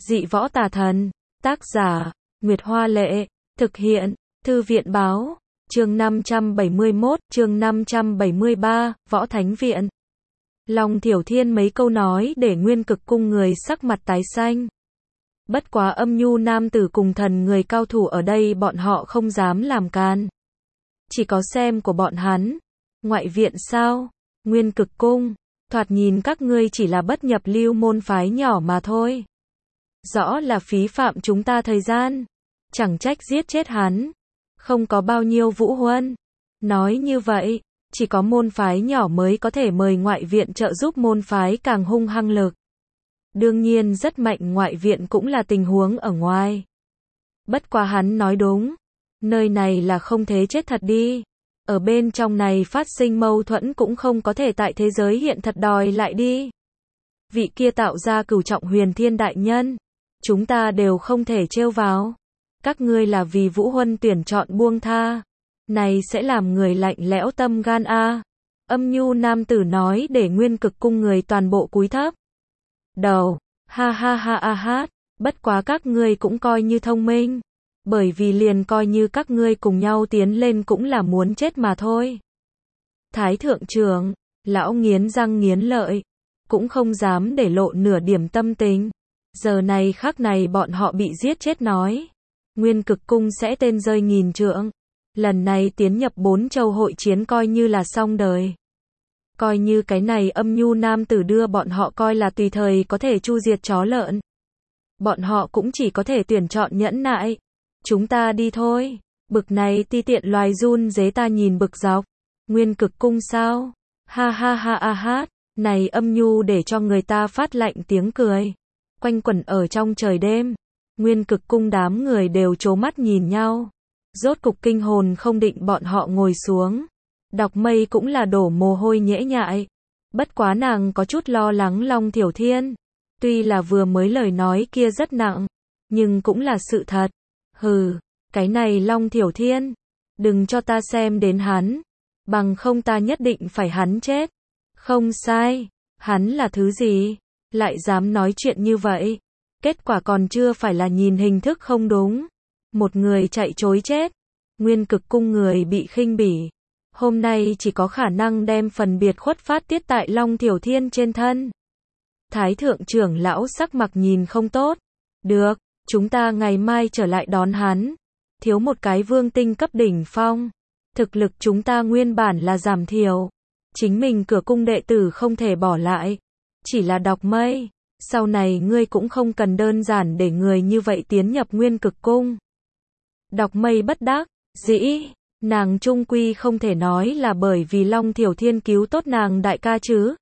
Dị võ tà thần. Tác giả, Nguyệt Hoa Lệ. Thực hiện, Thư viện Báo. Chương 571, chương 573, Võ Thánh Viện. Long Thiểu Thiên mấy câu nói để Nguyên Cực Cung người sắc mặt tái xanh. Bất quá âm nhu nam tử cùng thần người cao thủ ở đây bọn họ không dám làm can. Chỉ có xem của bọn hắn. Ngoại viện sao? Nguyên Cực Cung. Thoạt nhìn các ngươi chỉ là bất nhập lưu môn phái nhỏ mà thôi. Rõ là phí phạm chúng ta thời gian. Chẳng trách giết chết hắn. Không có bao nhiêu vũ huân. Nói như vậy, chỉ có môn phái nhỏ mới có thể mời ngoại viện trợ giúp môn phái càng hung hăng lực. Đương nhiên rất mạnh ngoại viện cũng là tình huống ở ngoài. Bất quá hắn nói đúng. Nơi này là không thế chết thật đi. Ở bên trong này phát sinh mâu thuẫn cũng không có thể tại thế giới hiện thật đòi lại đi. Vị kia tạo ra cửu trọng huyền thiên đại nhân. Chúng ta đều không thể trêu vào. Các ngươi là vì vũ huân tuyển chọn buông tha. Này sẽ làm người lạnh lẽo tâm gan a. Âm nhu nam tử nói để Nguyên Cực Cung người toàn bộ cúi thấp đầu. Ha ha ha a hát. Bất quá các ngươi cũng coi như thông minh. Bởi vì liền coi như các ngươi cùng nhau tiến lên cũng là muốn chết mà thôi. Thái thượng trưởng, lão nghiến răng nghiến lợi. Cũng không dám để lộ nửa điểm tâm tình. Giờ này khắc này bọn họ bị giết chết nói. Nguyên Cực Cung sẽ tên rơi nghìn trượng. Lần này tiến nhập 4 châu hội chiến coi như là xong đời. Coi như cái này âm nhu nam tử đưa bọn họ coi là tùy thời có thể chu diệt chó lợn. Bọn họ cũng chỉ có thể tuyển chọn nhẫn nại. Chúng ta đi thôi. Bực này ti tiện loài run dế ta nhìn bực dọc. Nguyên Cực Cung sao? Ha ha ha a hát. Này âm nhu để cho người ta phát lạnh tiếng cười. Quanh quẩn ở trong trời đêm. Nguyên Cực Cung đám người đều trố mắt nhìn nhau. Rốt cục kinh hồn không định bọn họ ngồi xuống. Đọc Mây cũng là đổ mồ hôi nhễ nhại. Bất quá nàng có chút lo lắng Long Thiểu Thiên. Tuy là vừa mới lời nói kia rất nặng. Nhưng cũng là sự thật. Hừ, cái này Long Thiểu Thiên. Đừng cho ta xem đến hắn. Bằng không ta nhất định phải hắn chết. Không sai. Hắn là thứ gì? Lại dám nói chuyện như vậy. Kết quả còn chưa phải là nhìn hình thức không đúng. Một người chạy trối chết. Nguyên Cực Cung người bị khinh bỉ. Hôm nay chỉ có khả năng đem phần biệt khuất phát tiết tại Long Thiểu Thiên trên thân. Thái thượng trưởng lão sắc mặt nhìn không tốt. Được, chúng ta ngày mai trở lại đón hắn. Thiếu một cái vương tinh cấp đỉnh phong. Thực lực chúng ta nguyên bản là giảm thiểu. Chính mình cửa cung đệ tử không thể bỏ lại. Chỉ là Đọc Mây. Sau này ngươi cũng không cần đơn giản để người như vậy tiến nhập Nguyên Cực Cung. Đọc Mây bất đắc dĩ. Nàng trung quy không thể nói là bởi vì Long Thiểu Thiên cứu tốt nàng đại ca chứ.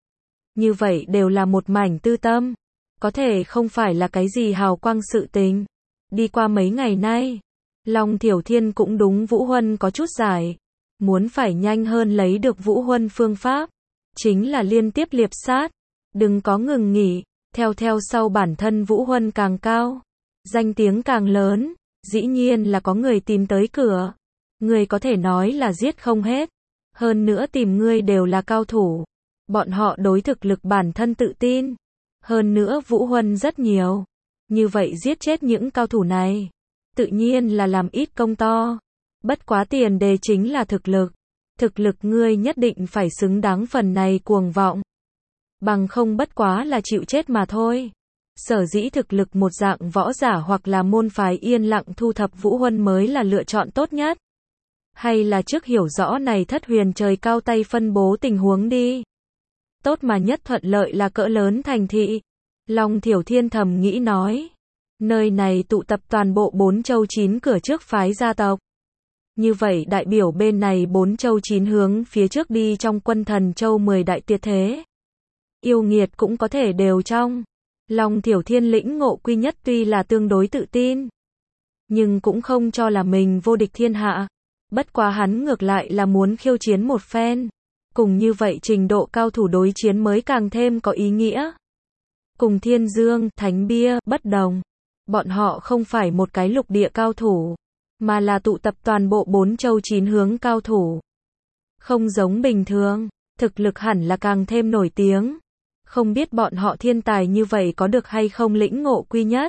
Như vậy đều là một mảnh tư tâm. Có thể không phải là cái gì hào quang sự tình. Đi qua mấy ngày nay, Long Thiểu Thiên cũng đúng Vũ Huân có chút giải. Muốn phải nhanh hơn lấy được Vũ Huân phương pháp. Chính là liên tiếp liệp sát. Đừng có ngừng nghỉ. Theo sau bản thân Vũ Huân càng cao. Danh tiếng càng lớn. Dĩ nhiên là có người tìm tới cửa. Người có thể nói là giết không hết. Hơn nữa tìm ngươi đều là cao thủ. Bọn họ đối thực lực bản thân tự tin. Hơn nữa Vũ Huân rất nhiều. Như vậy giết chết những cao thủ này. Tự nhiên là làm ít công to. Bất quá tiền đề chính là thực lực. Thực lực ngươi nhất định phải xứng đáng phần này cuồng vọng. Bằng không bất quá là chịu chết mà thôi. Sở dĩ thực lực một dạng võ giả hoặc là môn phái yên lặng thu thập Vũ Huân mới là lựa chọn tốt nhất. Hay là trước hiểu rõ này thất huyền trời cao tay phân bố tình huống đi. Tốt mà nhất thuận lợi là cỡ lớn thành thị. Long Thiểu Thiên thầm nghĩ nói. Nơi này tụ tập toàn bộ 4 châu 9 cửa trước phái gia tộc. Như vậy đại biểu bên này 4 châu 9 hướng phía trước đi trong quân thần châu 10 đại tuyệt thế. Yêu nghiệt cũng có thể đều trong. Long Thiểu Thiên lĩnh ngộ quy nhất tuy là tương đối tự tin. Nhưng cũng không cho là mình vô địch thiên hạ. Bất quá hắn ngược lại là muốn khiêu chiến một phen. Cùng như vậy trình độ cao thủ đối chiến mới càng thêm có ý nghĩa. Cùng Thiên Dương, Thánh Bia, bất đồng. Bọn họ không phải một cái lục địa cao thủ. Mà là tụ tập toàn bộ 4 châu 9 hướng cao thủ. Không giống bình thường. Thực lực hẳn là càng thêm nổi tiếng. Không biết bọn họ thiên tài như vậy có được hay không lĩnh ngộ quy nhất.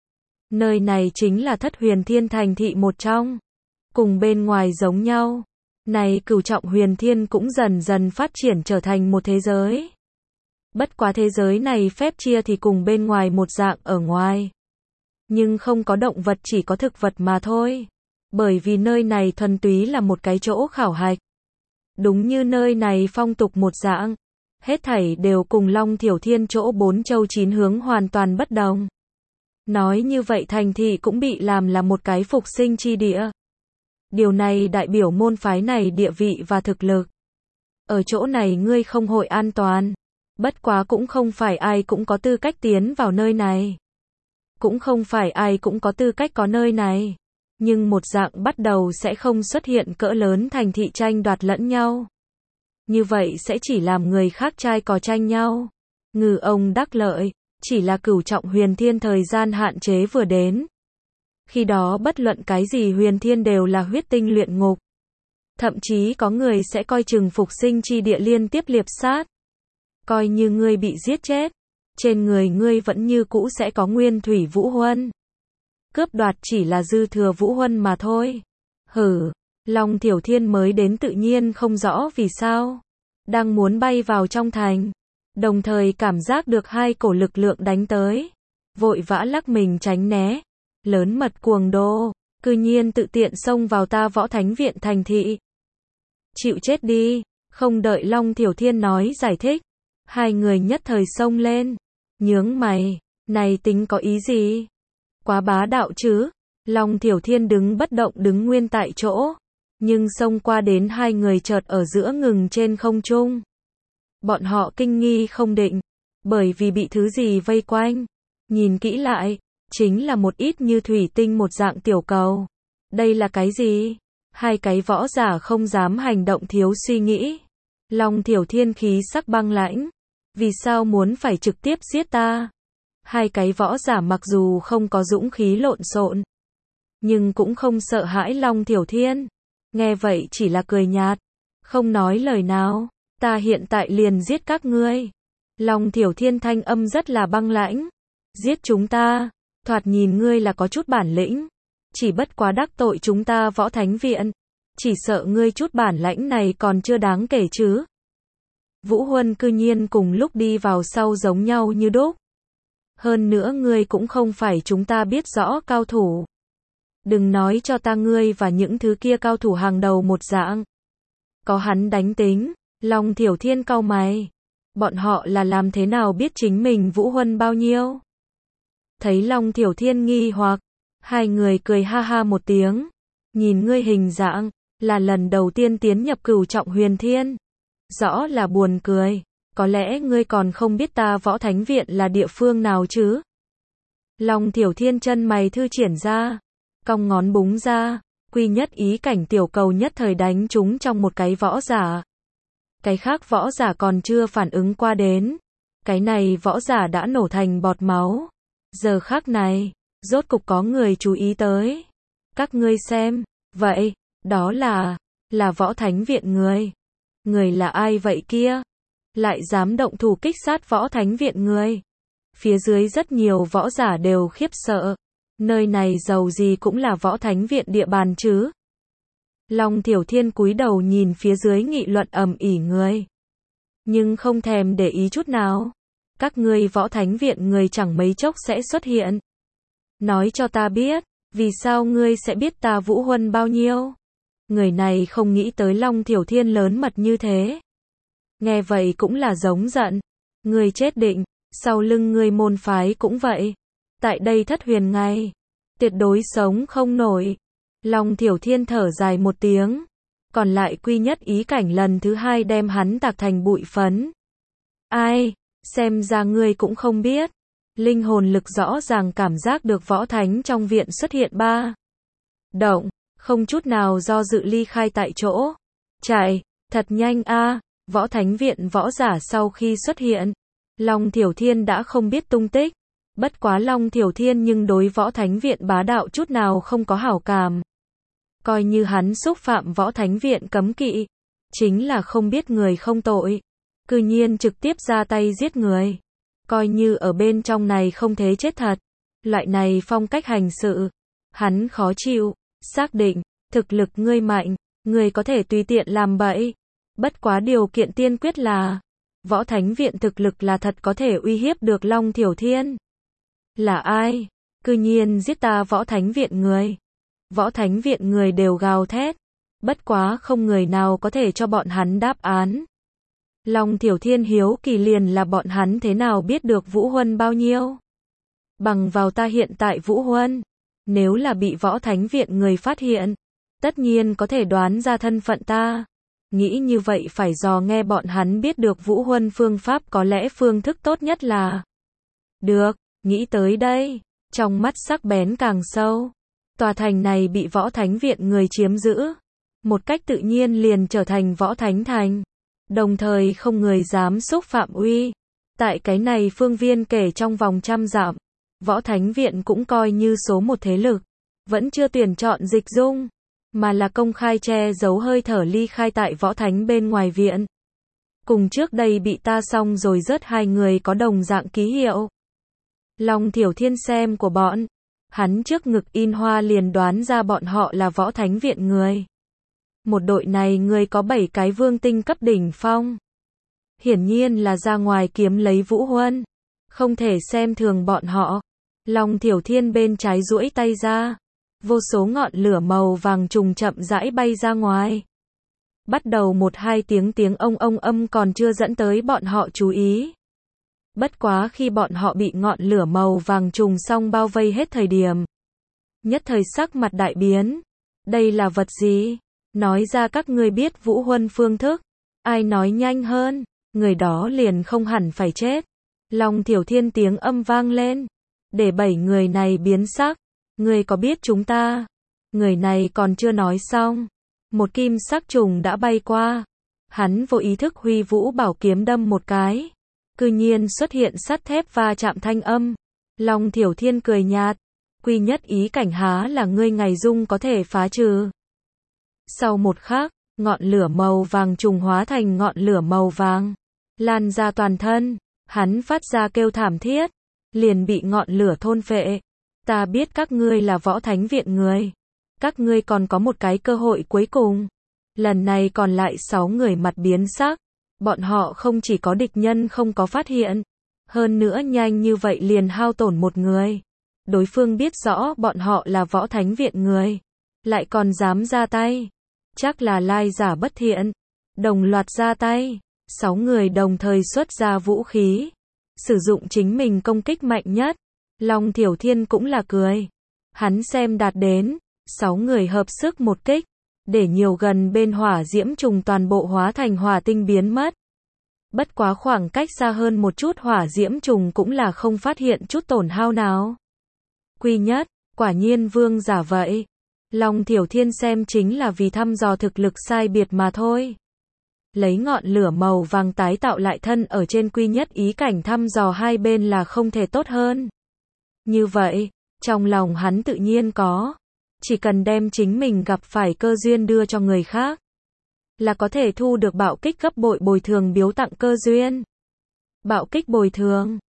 Nơi này chính là Thất Huyền Thiên thành thị một trong. Cùng bên ngoài giống nhau. Này Cửu Trọng Huyền Thiên cũng dần dần phát triển trở thành một thế giới. Bất quá thế giới này phép chia thì cùng bên ngoài một dạng ở ngoài. Nhưng không có động vật, chỉ có thực vật mà thôi. Bởi vì nơi này thuần túy là một cái chỗ khảo hạch. Đúng như nơi này phong tục một dạng. Hết thảy đều cùng Long Thiểu Thiên chỗ 4 châu 9 hướng hoàn toàn bất đồng. Nói như vậy thành thị cũng bị làm là một cái phục sinh chi địa. Điều này đại biểu môn phái này địa vị và thực lực. Ở chỗ này ngươi không hội an toàn. Bất quá cũng không phải ai cũng có tư cách tiến vào nơi này. Cũng không phải ai cũng có tư cách có nơi này. Nhưng một dạng bắt đầu sẽ không xuất hiện cỡ lớn thành thị tranh đoạt lẫn nhau. Như vậy sẽ chỉ làm người khác trai cò tranh nhau. Ngư ông đắc lợi, chỉ là Cửu Trọng Huyền Thiên thời gian hạn chế vừa đến. Khi đó bất luận cái gì huyền thiên đều là huyết tinh luyện ngục. Thậm chí có người sẽ coi chừng phục sinh chi địa liên tiếp liệp sát. Coi như ngươi bị giết chết, trên người ngươi vẫn như cũ sẽ có nguyên thủy vũ huân. Cướp đoạt chỉ là dư thừa vũ huân mà thôi. Hử, Long Thiểu Thiên mới đến tự nhiên không rõ vì sao. Đang muốn bay vào trong thành. Đồng thời cảm giác được hai cổ lực lượng đánh tới. Vội vã lắc mình tránh né. Lớn mật cuồng đô, cư nhiên tự tiện xông vào ta Võ Thánh Viện thành thị. Chịu chết đi, không đợi Long Thiểu Thiên nói giải thích. Hai người nhất thời xông lên. Nhướng mày, này tính có ý gì? Quá bá đạo chứ. Long Thiểu Thiên đứng bất động đứng nguyên tại chỗ. Nhưng xông qua đến hai người chợt ở giữa ngừng trên không trung. Bọn họ kinh nghi không định. Bởi vì bị thứ gì vây quanh. Nhìn kỹ lại. Chính là một ít như thủy tinh một dạng tiểu cầu. Đây là cái gì? Hai cái võ giả không dám hành động thiếu suy nghĩ. Long Thiểu Thiên khí sắc băng lãnh. Vì sao muốn phải trực tiếp giết ta? Hai cái võ giả mặc dù không có dũng khí lộn xộn, nhưng cũng không sợ hãi Long Thiểu Thiên. Nghe vậy chỉ là cười nhạt. Không nói lời nào. Ta hiện tại liền giết các ngươi. Long Thiểu Thiên thanh âm rất là băng lãnh. Giết chúng ta. Thoạt nhìn ngươi là có chút bản lĩnh. Chỉ bất quá đắc tội chúng ta Võ Thánh Viện. Chỉ sợ ngươi chút bản lãnh này còn chưa đáng kể chứ. Vũ huân cư nhiên cùng lúc đi vào sau giống nhau như đúc. Hơn nữa ngươi cũng không phải chúng ta biết rõ cao thủ. Đừng nói cho ta ngươi và những thứ kia cao thủ hàng đầu một dạng. Có hắn đánh tính. Long Thiểu Thiên cau mày. Bọn họ là làm thế nào biết chính mình vũ huân bao nhiêu? Thấy Long Thiểu Thiên nghi hoặc, hai người cười ha ha một tiếng. Nhìn ngươi hình dạng, là lần đầu tiên tiến nhập Cửu Trọng Huyền Thiên. Rõ là buồn cười, có lẽ ngươi còn không biết ta Võ Thánh Viện là địa phương nào chứ? Long Thiểu Thiên chân mày thư triển ra, cong ngón búng ra, quy nhất ý cảnh tiểu cầu nhất thời đánh trúng trong một cái võ giả. Cái khác võ giả còn chưa phản ứng qua đến. Cái này võ giả đã nổ thành bọt máu. Giờ khắc này, rốt cục có người chú ý tới. Các ngươi xem, vậy, đó là Võ Thánh Viện người. Người là ai vậy kia? Lại dám động thủ kích sát Võ Thánh Viện người. Phía dưới rất nhiều võ giả đều khiếp sợ. Nơi này dầu gì cũng là Võ Thánh Viện địa bàn chứ. Long Thiểu Thiên cúi đầu nhìn phía dưới nghị luận ầm ĩ người. Nhưng không thèm để ý chút nào. Các ngươi Võ Thánh Viện người chẳng mấy chốc sẽ xuất hiện. Nói cho ta biết, vì sao ngươi sẽ biết ta vũ huân bao nhiêu? Người này không nghĩ tới Long Thiểu Thiên lớn mật như thế. Nghe vậy cũng là giống giận. Ngươi chết định, sau lưng ngươi môn phái cũng vậy. Tại đây Thất Huyền ngay, tuyệt đối sống không nổi. Long Thiểu Thiên thở dài một tiếng. Còn lại quy nhất ý cảnh lần thứ hai đem hắn tạc thành bụi phấn. Ai? Xem ra ngươi cũng không biết. Linh hồn lực rõ ràng cảm giác được Võ Thánh trong viện xuất hiện ba. Động, không chút nào do dự ly khai tại chỗ. Chạy, thật nhanh a. Võ Thánh Viện võ giả sau khi xuất hiện, Long Thiểu Thiên đã không biết tung tích. Bất quá Long Thiểu Thiên nhưng đối Võ Thánh Viện bá đạo chút nào không có hảo cảm. Coi như hắn xúc phạm Võ Thánh Viện cấm kỵ, chính là không biết người không tội. cư nhiên trực tiếp ra tay giết người. Coi như ở bên trong này không thế chết thật. Loại này phong cách hành sự, hắn khó chịu, xác định, thực lực ngươi mạnh, ngươi có thể tùy tiện làm bậy. Bất quá điều kiện tiên quyết là, Võ Thánh Viện thực lực là thật có thể uy hiếp được Long Thiểu Thiên. Là ai? Cư nhiên giết ta Võ Thánh Viện người. Võ Thánh Viện người đều gào thét. Bất quá không người nào có thể cho bọn hắn đáp án. Long Thiểu Thiên hiếu kỳ liền là bọn hắn thế nào biết được Vũ Huân bao nhiêu. Bằng vào ta hiện tại Vũ Huân, nếu là bị Võ Thánh Viện người phát hiện, tất nhiên có thể đoán ra thân phận ta. Nghĩ như vậy phải dò nghe bọn hắn biết được Vũ Huân phương pháp, có lẽ phương thức tốt nhất là. Được, nghĩ tới đây, trong mắt sắc bén càng sâu. Tòa thành này bị Võ Thánh Viện người chiếm giữ, một cách tự nhiên liền trở thành Võ Thánh Thành. Đồng thời không người dám xúc phạm uy. Tại cái này phương viên kể trong vòng 100 dặm, Võ Thánh Viện cũng coi như số một thế lực. Vẫn chưa tuyển chọn dịch dung, mà là công khai che giấu hơi thở ly khai tại Võ Thánh bên ngoài viện. Cùng trước đây bị ta xong rồi rớt hai người có đồng dạng ký hiệu. Long Thiểu Thiên xem của bọn hắn trước ngực in hoa liền đoán ra bọn họ là Võ Thánh Viện người. Một đội này người có 7 cái vương tinh cấp đỉnh phong. Hiển nhiên là ra ngoài kiếm lấy Vũ Huân. Không thể xem thường bọn họ. Long Thiểu Thiên bên trái duỗi tay ra. Vô số ngọn lửa màu vàng trùng chậm rãi bay ra ngoài. Bắt đầu 1-2 tiếng ông âm còn chưa dẫn tới bọn họ chú ý. Bất quá khi bọn họ bị ngọn lửa màu vàng trùng xong bao vây hết thời điểm. Nhất thời sắc mặt đại biến. Đây là vật gì? Nói ra các ngươi biết Vũ Huân phương thức. Ai nói nhanh hơn, người đó liền không hẳn phải chết. Long Thiểu Thiên tiếng âm vang lên. Để 7 người này biến sắc. Ngươi có biết chúng ta? Người này còn chưa nói xong. Một kim sắc trùng đã bay qua. Hắn vô ý thức huy vũ bảo kiếm đâm một cái. Cư nhiên xuất hiện sắt thép va chạm thanh âm. Long Thiểu Thiên cười nhạt. Quy nhất ý cảnh há là ngươi ngày dung có thể phá trừ. Sau một khắc, ngọn lửa màu vàng trùng hóa thành ngọn lửa màu vàng. Lan ra toàn thân. Hắn phát ra kêu thảm thiết. Liền bị ngọn lửa thôn phệ. Ta biết các ngươi là Võ Thánh Viện người. Các ngươi còn có một cái cơ hội cuối cùng. Lần này còn lại 6 người mặt biến sắc. Bọn họ không chỉ có địch nhân không có phát hiện. Hơn nữa nhanh như vậy liền hao tổn một người. Đối phương biết rõ bọn họ là Võ Thánh Viện người. Lại còn dám ra tay. Chắc là lai giả bất thiện. Đồng loạt ra tay. 6 người đồng thời xuất ra vũ khí. Sử dụng chính mình công kích mạnh nhất. Long Thiểu Thiên cũng là cười. Hắn xem đạt đến. 6 người hợp sức một kích. Để nhiều gần bên hỏa diễm trùng toàn bộ hóa thành hỏa tinh biến mất. Bất quá khoảng cách xa hơn một chút hỏa diễm trùng cũng là không phát hiện chút tổn hao nào. Quy nhất, quả nhiên vương giả vậy. Long Thiểu Thiên xem chính là vì thăm dò thực lực sai biệt mà thôi. Lấy ngọn lửa màu vàng tái tạo lại thân ở trên quy nhất ý cảnh thăm dò hai bên là không thể tốt hơn. Như vậy, trong lòng hắn tự nhiên có. Chỉ cần đem chính mình gặp phải cơ duyên đưa cho người khác. Là có thể thu được bạo kích gấp bội bồi thường biếu tặng cơ duyên. Bạo kích bồi thường.